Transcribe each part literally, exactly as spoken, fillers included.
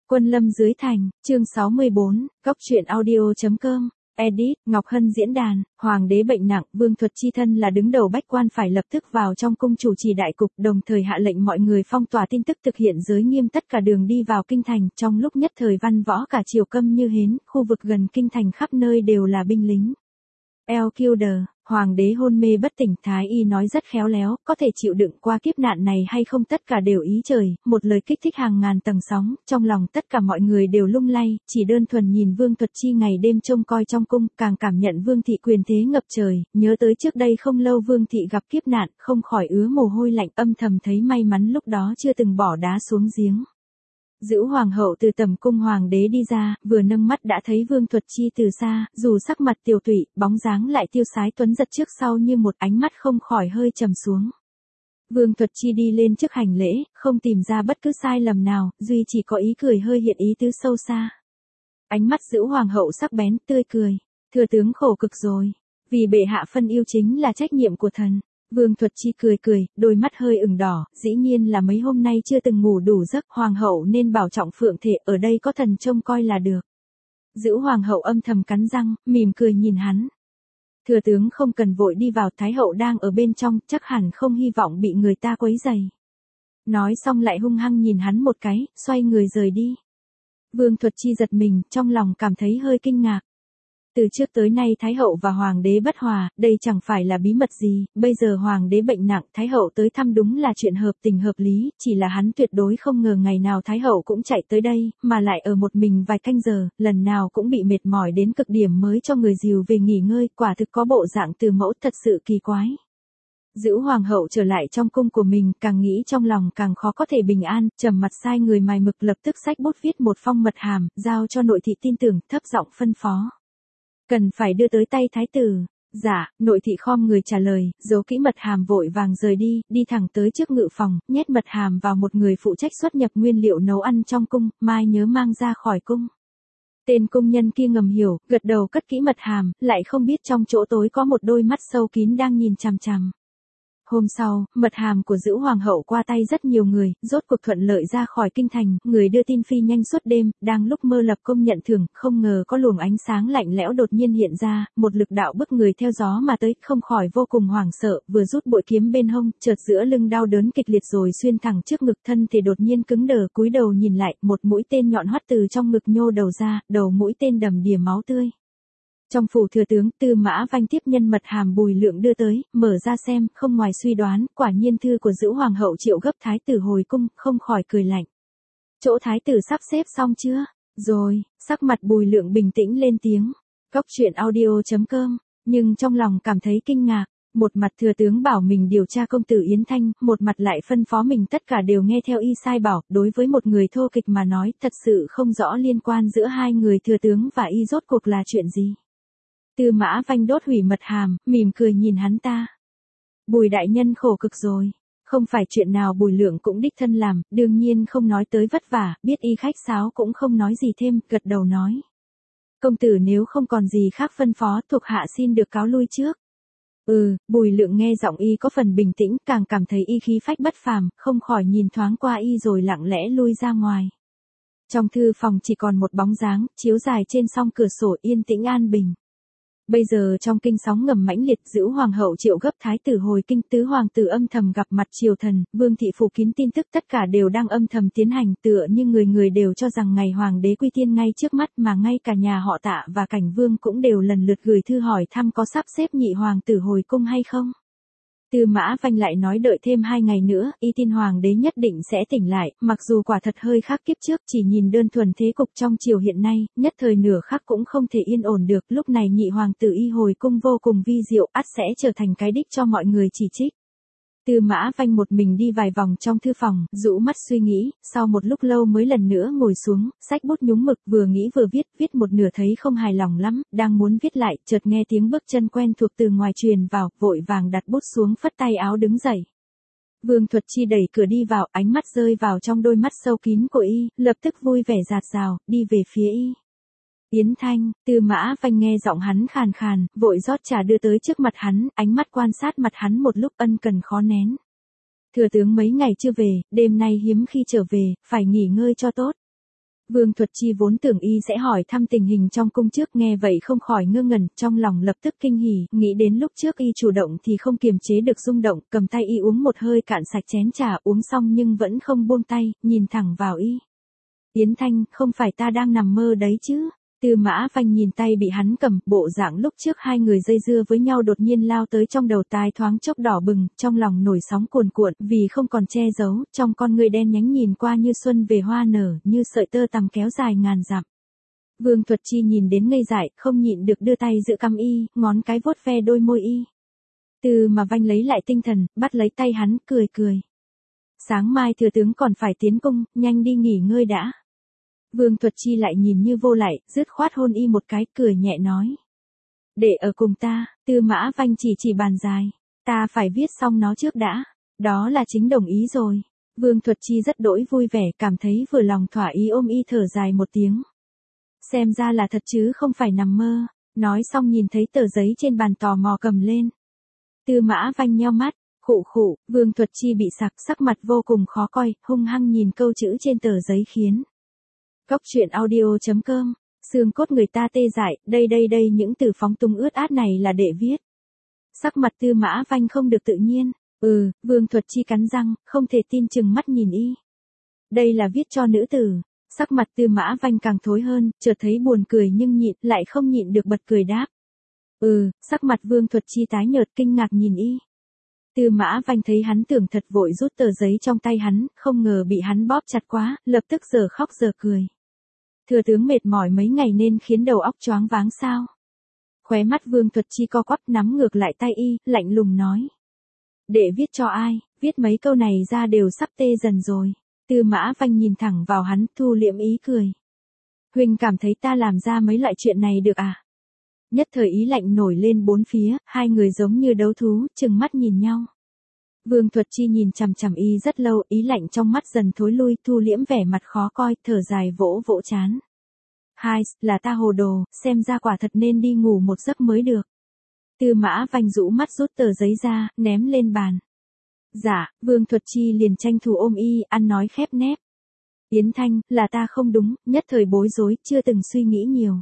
Quân lâm dưới thành, chương sáu mươi bốn, góc truyện audio.com, edit, Ngọc Hân diễn đàn, Hoàng đế bệnh nặng, Vương Thuật chi thân là đứng đầu bách quan phải lập tức vào trong cung chủ trì đại cục, đồng thời hạ lệnh mọi người phong tỏa tin tức thực hiện giới nghiêm tất cả đường đi vào kinh thành, trong lúc nhất thời văn võ cả triều câm như hến, khu vực gần kinh thành khắp nơi đều là binh lính. El Kilder, Hoàng đế hôn mê bất tỉnh, Thái y nói rất khéo léo, có thể chịu đựng qua kiếp nạn này hay không tất cả đều ý trời, một lời kích thích hàng ngàn tầng sóng, trong lòng tất cả mọi người đều lung lay, chỉ đơn thuần nhìn Vương Thuật Chi ngày đêm trông coi trong cung, càng cảm nhận Vương thị quyền thế ngập trời, nhớ tới trước đây không lâu Vương thị gặp kiếp nạn, không khỏi ứa mồ hôi lạnh, âm thầm thấy may mắn lúc đó chưa từng bỏ đá xuống giếng. Dữu hoàng hậu từ tầm cung hoàng đế đi ra, vừa nâng mắt đã thấy Vương Thuật Chi từ xa, dù sắc mặt tiều tụy, bóng dáng lại tiêu sái tuấn giật trước sau như một, ánh mắt không khỏi hơi trầm xuống. Vương Thuật Chi đi lên trước hành lễ, không tìm ra bất cứ sai lầm nào, duy chỉ có ý cười hơi hiện ý tứ sâu xa. Ánh mắt Dữu hoàng hậu sắc bén, tươi cười, thừa tướng khổ cực rồi, vì bệ hạ phân yêu chính là trách nhiệm của thần. Vương Thuật Chi cười cười, đôi mắt hơi ửng đỏ, dĩ nhiên là mấy hôm nay chưa từng ngủ đủ giấc, hoàng hậu nên bảo trọng phượng thể, ở đây có thần trông coi là được. Dữu hoàng hậu âm thầm cắn răng, mỉm cười nhìn hắn. Thừa tướng không cần vội đi vào, thái hậu đang ở bên trong, chắc hẳn không hy vọng bị người ta quấy rầy. Nói xong lại hung hăng nhìn hắn một cái, xoay người rời đi. Vương Thuật Chi giật mình, trong lòng cảm thấy hơi kinh ngạc. Từ trước tới nay Thái hậu và Hoàng đế bất hòa, đây chẳng phải là bí mật gì, bây giờ Hoàng đế bệnh nặng, Thái hậu tới thăm đúng là chuyện hợp tình hợp lý, chỉ là hắn tuyệt đối không ngờ ngày nào Thái hậu cũng chạy tới đây, mà lại ở một mình vài canh giờ, lần nào cũng bị mệt mỏi đến cực điểm mới cho người dìu về nghỉ ngơi, quả thực có bộ dạng từ mẫu thật sự kỳ quái. Dữu hoàng hậu trở lại trong cung của mình, càng nghĩ trong lòng càng khó có thể bình an, trầm mặt sai người mài mực lập tức xách bút viết một phong mật hàm, giao cho nội thị tin tưởng, thấp giọng phân phó. Cần phải đưa tới tay thái tử. Dạ, nội thị khom người trả lời, giấu kỹ mật hàm vội vàng rời đi, đi thẳng tới trước ngự phòng, nhét mật hàm vào một người phụ trách xuất nhập nguyên liệu nấu ăn trong cung, mai nhớ mang ra khỏi cung. Tên cung nhân kia ngầm hiểu, gật đầu cất kỹ mật hàm, lại không biết trong chỗ tối có một đôi mắt sâu kín đang nhìn chằm chằm. Hôm sau, mật hàm của Dữu hoàng hậu qua tay rất nhiều người, rốt cuộc thuận lợi ra khỏi kinh thành, người đưa tin phi nhanh suốt đêm, đang lúc mơ lập công nhận thưởng, không ngờ có luồng ánh sáng lạnh lẽo đột nhiên hiện ra, một lực đạo bức người theo gió mà tới, không khỏi vô cùng hoảng sợ, vừa rút bội kiếm bên hông, chợt giữa lưng đau đớn kịch liệt rồi xuyên thẳng trước ngực, thân thể đột nhiên cứng đờ, cúi đầu nhìn lại, một mũi tên nhọn hoắt từ trong ngực nhô đầu ra, đầu mũi tên đầm đìa máu tươi. Trong phủ thừa tướng, Tư Mã Vanh tiếp nhân mật hàm Bùi Lượng đưa tới, mở ra xem, không ngoài suy đoán, quả nhiên thư của Dữu hoàng hậu triệu gấp thái tử hồi cung, không khỏi cười lạnh. Chỗ thái tử sắp xếp xong chưa? Rồi, sắc mặt Bùi Lượng bình tĩnh lên tiếng. Góc truyện audio.com, nhưng trong lòng cảm thấy kinh ngạc. Một mặt thừa tướng bảo mình điều tra công tử Yến Thanh, một mặt lại phân phó mình tất cả đều nghe theo y sai bảo, đối với một người thô kịch mà nói, thật sự không rõ liên quan giữa hai người thừa tướng và y rốt cuộc là chuyện gì. Tư Mã Vanh đốt hủy mật hàm, mỉm cười nhìn hắn ta. Bùi đại nhân khổ cực rồi. Không phải chuyện nào Bùi Lượng cũng đích thân làm, đương nhiên không nói tới vất vả, biết y khách sáo cũng không nói gì thêm, gật đầu nói. Công tử nếu không còn gì khác phân phó, thuộc hạ xin được cáo lui trước. Ừ, Bùi Lượng nghe giọng y có phần bình tĩnh, càng cảm thấy y khí phách bất phàm, không khỏi nhìn thoáng qua y rồi lặng lẽ lui ra ngoài. Trong thư phòng chỉ còn một bóng dáng, chiếu dài trên song cửa sổ yên tĩnh an bình. Bây giờ trong kinh sóng ngầm mãnh liệt, Dữu hoàng hậu triệu gấp thái tử hồi kinh, tứ hoàng tử âm thầm gặp mặt triều thần, Vương thị phủ kín tin tức tất cả đều đang âm thầm tiến hành, tựa như người người đều cho rằng ngày hoàng đế quy tiên ngay trước mắt, mà ngay cả nhà họ Tạ và Cảnh Vương cũng đều lần lượt gửi thư hỏi thăm có sắp xếp nhị hoàng tử hồi cung hay không. Tư Mã Vanh lại nói đợi thêm hai ngày nữa, y tin hoàng đế nhất định sẽ tỉnh lại, mặc dù quả thật hơi khác kiếp trước, chỉ nhìn đơn thuần thế cục trong triều hiện nay, nhất thời nửa khắc cũng không thể yên ổn được, lúc này nhị hoàng tử y hồi cung vô cùng vi diệu, ắt sẽ trở thành cái đích cho mọi người chỉ trích. Tư Mã Vanh một mình đi vài vòng trong thư phòng, rũ mắt suy nghĩ, sau một lúc lâu mới lần nữa ngồi xuống, xách bút nhúng mực, vừa nghĩ vừa viết, viết một nửa thấy không hài lòng lắm, đang muốn viết lại, chợt nghe tiếng bước chân quen thuộc từ ngoài truyền vào, vội vàng đặt bút xuống phất tay áo đứng dậy. Vương Thuật Chi đẩy cửa đi vào, ánh mắt rơi vào trong đôi mắt sâu kín của y, lập tức vui vẻ rạt rào, đi về phía y. Yến Thanh, Tư Mã Vanh nghe giọng hắn khàn khàn, vội rót trà đưa tới trước mặt hắn, ánh mắt quan sát mặt hắn một lúc ân cần khó nén. Thừa tướng mấy ngày chưa về, đêm nay hiếm khi trở về, phải nghỉ ngơi cho tốt. Vương Thuật Chi vốn tưởng y sẽ hỏi thăm tình hình trong cung trước, nghe vậy không khỏi ngơ ngẩn, trong lòng lập tức kinh hỉ, nghĩ đến lúc trước y chủ động thì không kiềm chế được rung động, cầm tay y uống một hơi cạn sạch chén trà, uống xong nhưng vẫn không buông tay, nhìn thẳng vào y. Yến Thanh, không phải ta đang nằm mơ đấy chứ? Tư Mã Vanh nhìn tay bị hắn cầm, bộ dạng lúc trước hai người dây dưa với nhau đột nhiên lao tới trong đầu tai thoáng chốc đỏ bừng, trong lòng nổi sóng cuồn cuộn, vì không còn che giấu, trong con người đen nhánh nhìn qua như xuân về hoa nở, như sợi tơ tằm kéo dài ngàn dặm. Vương Thuật Chi nhìn đến ngây dại, không nhịn được đưa tay giữ cằm y, ngón cái vuốt ve đôi môi y. Từ mà Vanh lấy lại tinh thần, bắt lấy tay hắn, cười cười. Sáng mai thừa tướng còn phải tiến cung, nhanh đi nghỉ ngơi đã. Vương Thuật Chi lại nhìn như vô lại, dứt khoát hôn y một cái, cười nhẹ nói. Để ở cùng ta. Tư Mã Vanh chỉ chỉ bàn dài. Ta phải viết xong nó trước đã. Đó là chính đồng ý rồi. Vương Thuật Chi rất đỗi vui vẻ, cảm thấy vừa lòng thỏa ý, ôm y thở dài một tiếng. Xem ra là thật chứ không phải nằm mơ. Nói xong nhìn thấy tờ giấy trên bàn tò mò cầm lên. Tư Mã Vanh nheo mắt, khụ khụ, Vương Thuật Chi bị sặc, sắc mặt vô cùng khó coi, hung hăng nhìn câu chữ trên tờ giấy khiến. Cóc truyện audio chấm com, xương cốt người ta tê dại, đây đây đây những từ phóng túng ướt át này là để viết. Sắc mặt Tư Mã Vanh không được tự nhiên, ừ, Vương Thuật Chi cắn răng, không thể tin chừng mắt nhìn y. Đây là viết cho nữ tử. Sắc mặt Tư Mã Vanh càng thối hơn, chợt thấy buồn cười nhưng nhịn, lại không nhịn được bật cười đáp. Ừ, sắc mặt Vương Thuật Chi tái nhợt kinh ngạc nhìn y. Tư Mã Vanh thấy hắn tưởng thật vội rút tờ giấy trong tay hắn, không ngờ bị hắn bóp chặt quá, lập tức giờ khóc giờ cười. Thừa tướng mệt mỏi mấy ngày nên khiến đầu óc choáng váng sao? Khóe mắt Vương Thuật Chi co quắp, nắm ngược lại tay y, lạnh lùng nói. Để viết cho ai, viết mấy câu này ra đều sắp tê dần rồi. Tư Mã Vanh nhìn thẳng vào hắn, thu liễm ý cười. Huynh cảm thấy ta làm ra mấy loại chuyện này được à? Nhất thời ý lạnh nổi lên bốn phía, hai người giống như đấu thú, trừng mắt nhìn nhau. Vương Thuật Chi nhìn chằm chằm y rất lâu, ý lạnh trong mắt dần thối lui, thu liễm vẻ mặt khó coi, thở dài vỗ vỗ trán. Hai, là ta hồ đồ, xem ra quả thật nên đi ngủ một giấc mới được. Tư Mã Vanh rũ mắt rút tờ giấy ra, ném lên bàn. Dạ, Vương Thuật Chi liền tranh thủ ôm y, ăn nói khép nép. Yến Thanh, là ta không đúng, nhất thời bối rối, chưa từng suy nghĩ nhiều.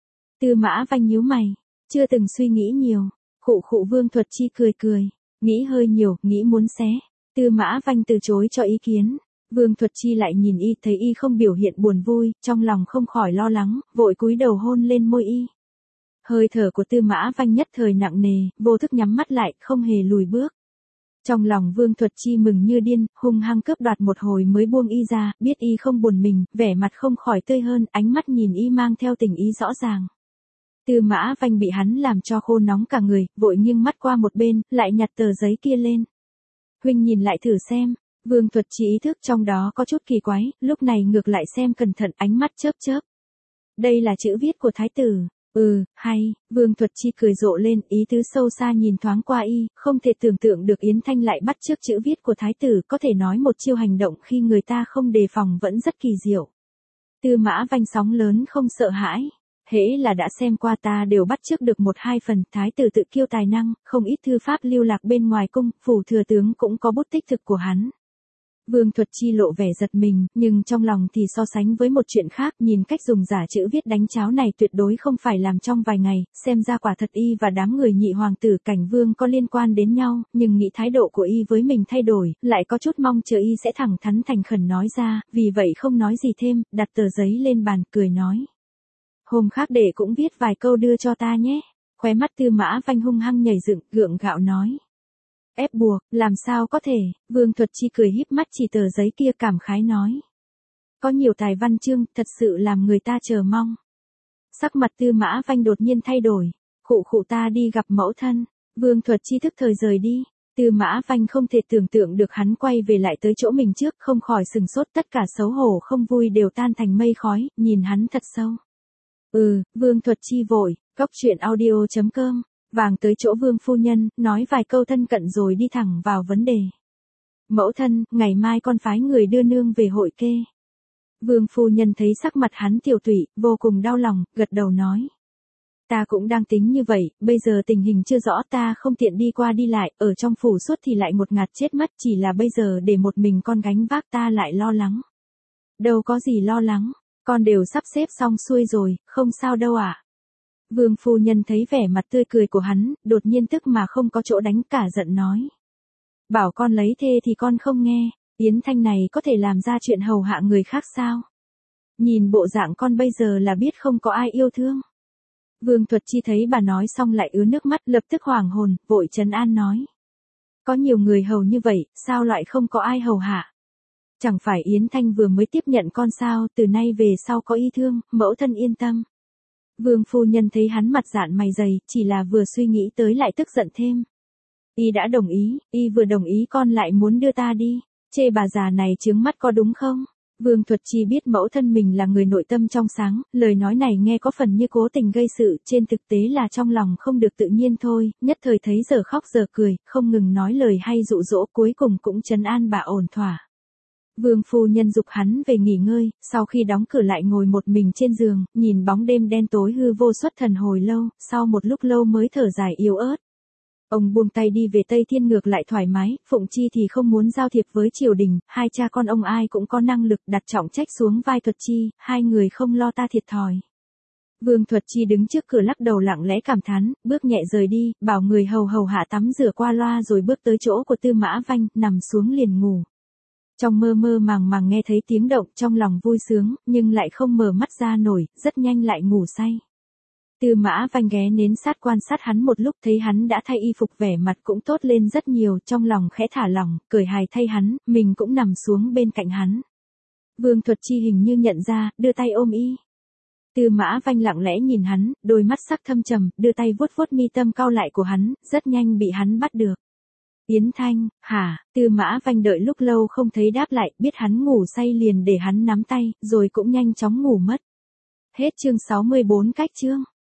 Tư Mã Vanh nhíu mày, chưa từng suy nghĩ nhiều. Khụ khụ, Vương Thuật Chi cười cười, nghĩ hơi nhiều, nghĩ muốn xé. Tư Mã Vanh từ chối cho ý kiến. Vương Thuật Chi lại nhìn y, thấy y không biểu hiện buồn vui, trong lòng không khỏi lo lắng, vội cúi đầu hôn lên môi y. Hơi thở của Tư Mã Vanh nhất thời nặng nề, vô thức nhắm mắt lại, không hề lùi bước. Trong lòng Vương Thuật Chi mừng như điên, hung hăng cướp đoạt một hồi mới buông y ra, biết y không buồn mình, vẻ mặt không khỏi tươi hơn, ánh mắt nhìn y mang theo tình ý rõ ràng. Tư Mã Vanh bị hắn làm cho khô nóng cả người, vội nghiêng mắt qua một bên, lại nhặt tờ giấy kia lên. Huynh nhìn lại thử xem. Vương Thuật Chi ý thức trong đó có chút kỳ quái, lúc này ngược lại xem cẩn thận, ánh mắt chớp chớp. Đây là chữ viết của thái tử. Ừ, hay. Vương Thuật Chi cười rộ lên, ý tứ sâu xa nhìn thoáng qua y, không thể tưởng tượng được Yến Thanh lại bắt chước chữ viết của thái tử, có thể nói một chiêu hành động khi người ta không đề phòng vẫn rất kỳ diệu. Tư Mã Vanh sóng lớn không sợ hãi. Hễ là đã xem qua ta đều bắt chước được một hai phần, thái tử tự kiêu tài năng, không ít thư pháp lưu lạc bên ngoài cung, phủ thừa tướng cũng có bút tích thực của hắn. Vương Thuật Chi lộ vẻ giật mình, nhưng trong lòng thì so sánh với một chuyện khác, nhìn cách dùng giả chữ viết đánh cháo này tuyệt đối không phải làm trong vài ngày, xem ra quả thật y và đám người nhị hoàng tử Cảnh Vương có liên quan đến nhau, nhưng nghĩ thái độ của y với mình thay đổi, lại có chút mong chờ y sẽ thẳng thắn thành khẩn nói ra, vì vậy không nói gì thêm, đặt tờ giấy lên bàn, cười nói. Hôm khác để cũng viết vài câu đưa cho ta nhé. Khóe mắt Tư Mã Vanh hung hăng nhảy dựng, gượng gạo nói. Ép buộc, làm sao có thể? Vương Thuật Chi cười híp mắt chỉ tờ giấy kia, cảm khái nói. Có nhiều tài văn chương, thật sự làm người ta chờ mong. Sắc mặt Tư Mã Vanh đột nhiên thay đổi. Khụ khụ, ta đi gặp mẫu thân. Vương Thuật Chi thức thời rời đi. Tư Mã Vanh không thể tưởng tượng được hắn quay về lại tới chỗ mình trước, không khỏi sừng sốt, tất cả xấu hổ không vui đều tan thành mây khói, nhìn hắn thật sâu. Ừ, Vương Thuật Chi vội, cóc truyện audio chấm com, vàng tới chỗ Vương phu nhân, nói vài câu thân cận rồi đi thẳng vào vấn đề. Mẫu thân, ngày mai con phái người đưa nương về hội kê. Vương phu nhân thấy sắc mặt hắn tiểu tụy, vô cùng đau lòng, gật đầu nói. Ta cũng đang tính như vậy, bây giờ tình hình chưa rõ, ta không tiện đi qua đi lại, ở trong phủ suốt thì lại một ngạt chết mất, chỉ là bây giờ để một mình con gánh vác ta lại lo lắng. Đâu có gì lo lắng. Con đều sắp xếp xong xuôi rồi, không sao đâu ạ. Vương phu nhân thấy vẻ mặt tươi cười của hắn, đột nhiên tức mà không có chỗ đánh, cả giận nói. Bảo con lấy thê thì con không nghe, Yến Thanh này có thể làm ra chuyện hầu hạ người khác sao? Nhìn bộ dạng con bây giờ là biết không có ai yêu thương. Vương Thuật Chi thấy bà nói xong lại ứa nước mắt, lập tức hoảng hồn, vội trấn an nói. Có nhiều người hầu như vậy, sao lại không có ai hầu hạ? Chẳng phải Yến Thanh vừa mới tiếp nhận con sao, từ nay về sau có y thương, mẫu thân yên tâm. Vương phu nhân thấy hắn mặt dạn mày dày, chỉ là vừa suy nghĩ tới lại tức giận thêm. Y đã đồng ý, y vừa đồng ý con lại muốn đưa ta đi, chê bà già này trướng mắt có đúng không? Vương Thuật Chi biết mẫu thân mình là người nội tâm trong sáng, lời nói này nghe có phần như cố tình gây sự, trên thực tế là trong lòng không được tự nhiên thôi, nhất thời thấy giờ khóc giờ cười, không ngừng nói lời hay dụ dỗ, cuối cùng cũng trấn an bà ổn thỏa. Vương phu nhân dục hắn về nghỉ ngơi, sau khi đóng cửa lại ngồi một mình trên giường, nhìn bóng đêm đen tối hư vô xuất thần hồi lâu, sau một lúc lâu mới thở dài yếu ớt. Ông buông tay đi về Tây Thiên ngược lại thoải mái, Phụng Chi thì không muốn giao thiệp với triều đình, hai cha con ông ai cũng có năng lực, đặt trọng trách xuống vai Thuật Chi, hai người không lo ta thiệt thòi. Vương Thuật Chi đứng trước cửa lắc đầu lặng lẽ cảm thán, bước nhẹ rời đi, bảo người hầu hầu hạ tắm rửa qua loa rồi bước tới chỗ của Tư Mã Vanh, nằm xuống liền ngủ. Trong mơ mơ màng màng nghe thấy tiếng động, trong lòng vui sướng, nhưng lại không mở mắt ra nổi, rất nhanh lại ngủ say. Tư Mã Vanh ghé nến sát quan sát hắn một lúc, thấy hắn đã thay y phục, vẻ mặt cũng tốt lên rất nhiều, trong lòng khẽ thả lỏng, cười hài thay hắn, mình cũng nằm xuống bên cạnh hắn. Vương Thuật Chi hình như nhận ra, đưa tay ôm y. Tư Mã Vanh lặng lẽ nhìn hắn, đôi mắt sắc thâm trầm, đưa tay vuốt vuốt mi tâm cau lại của hắn, rất nhanh bị hắn bắt được. Yến Thanh, hả? Tư Mã Vanh đợi lúc lâu không thấy đáp lại, biết hắn ngủ say liền để hắn nắm tay, rồi cũng nhanh chóng ngủ mất. Hết chương sáu mươi bốn cách chương.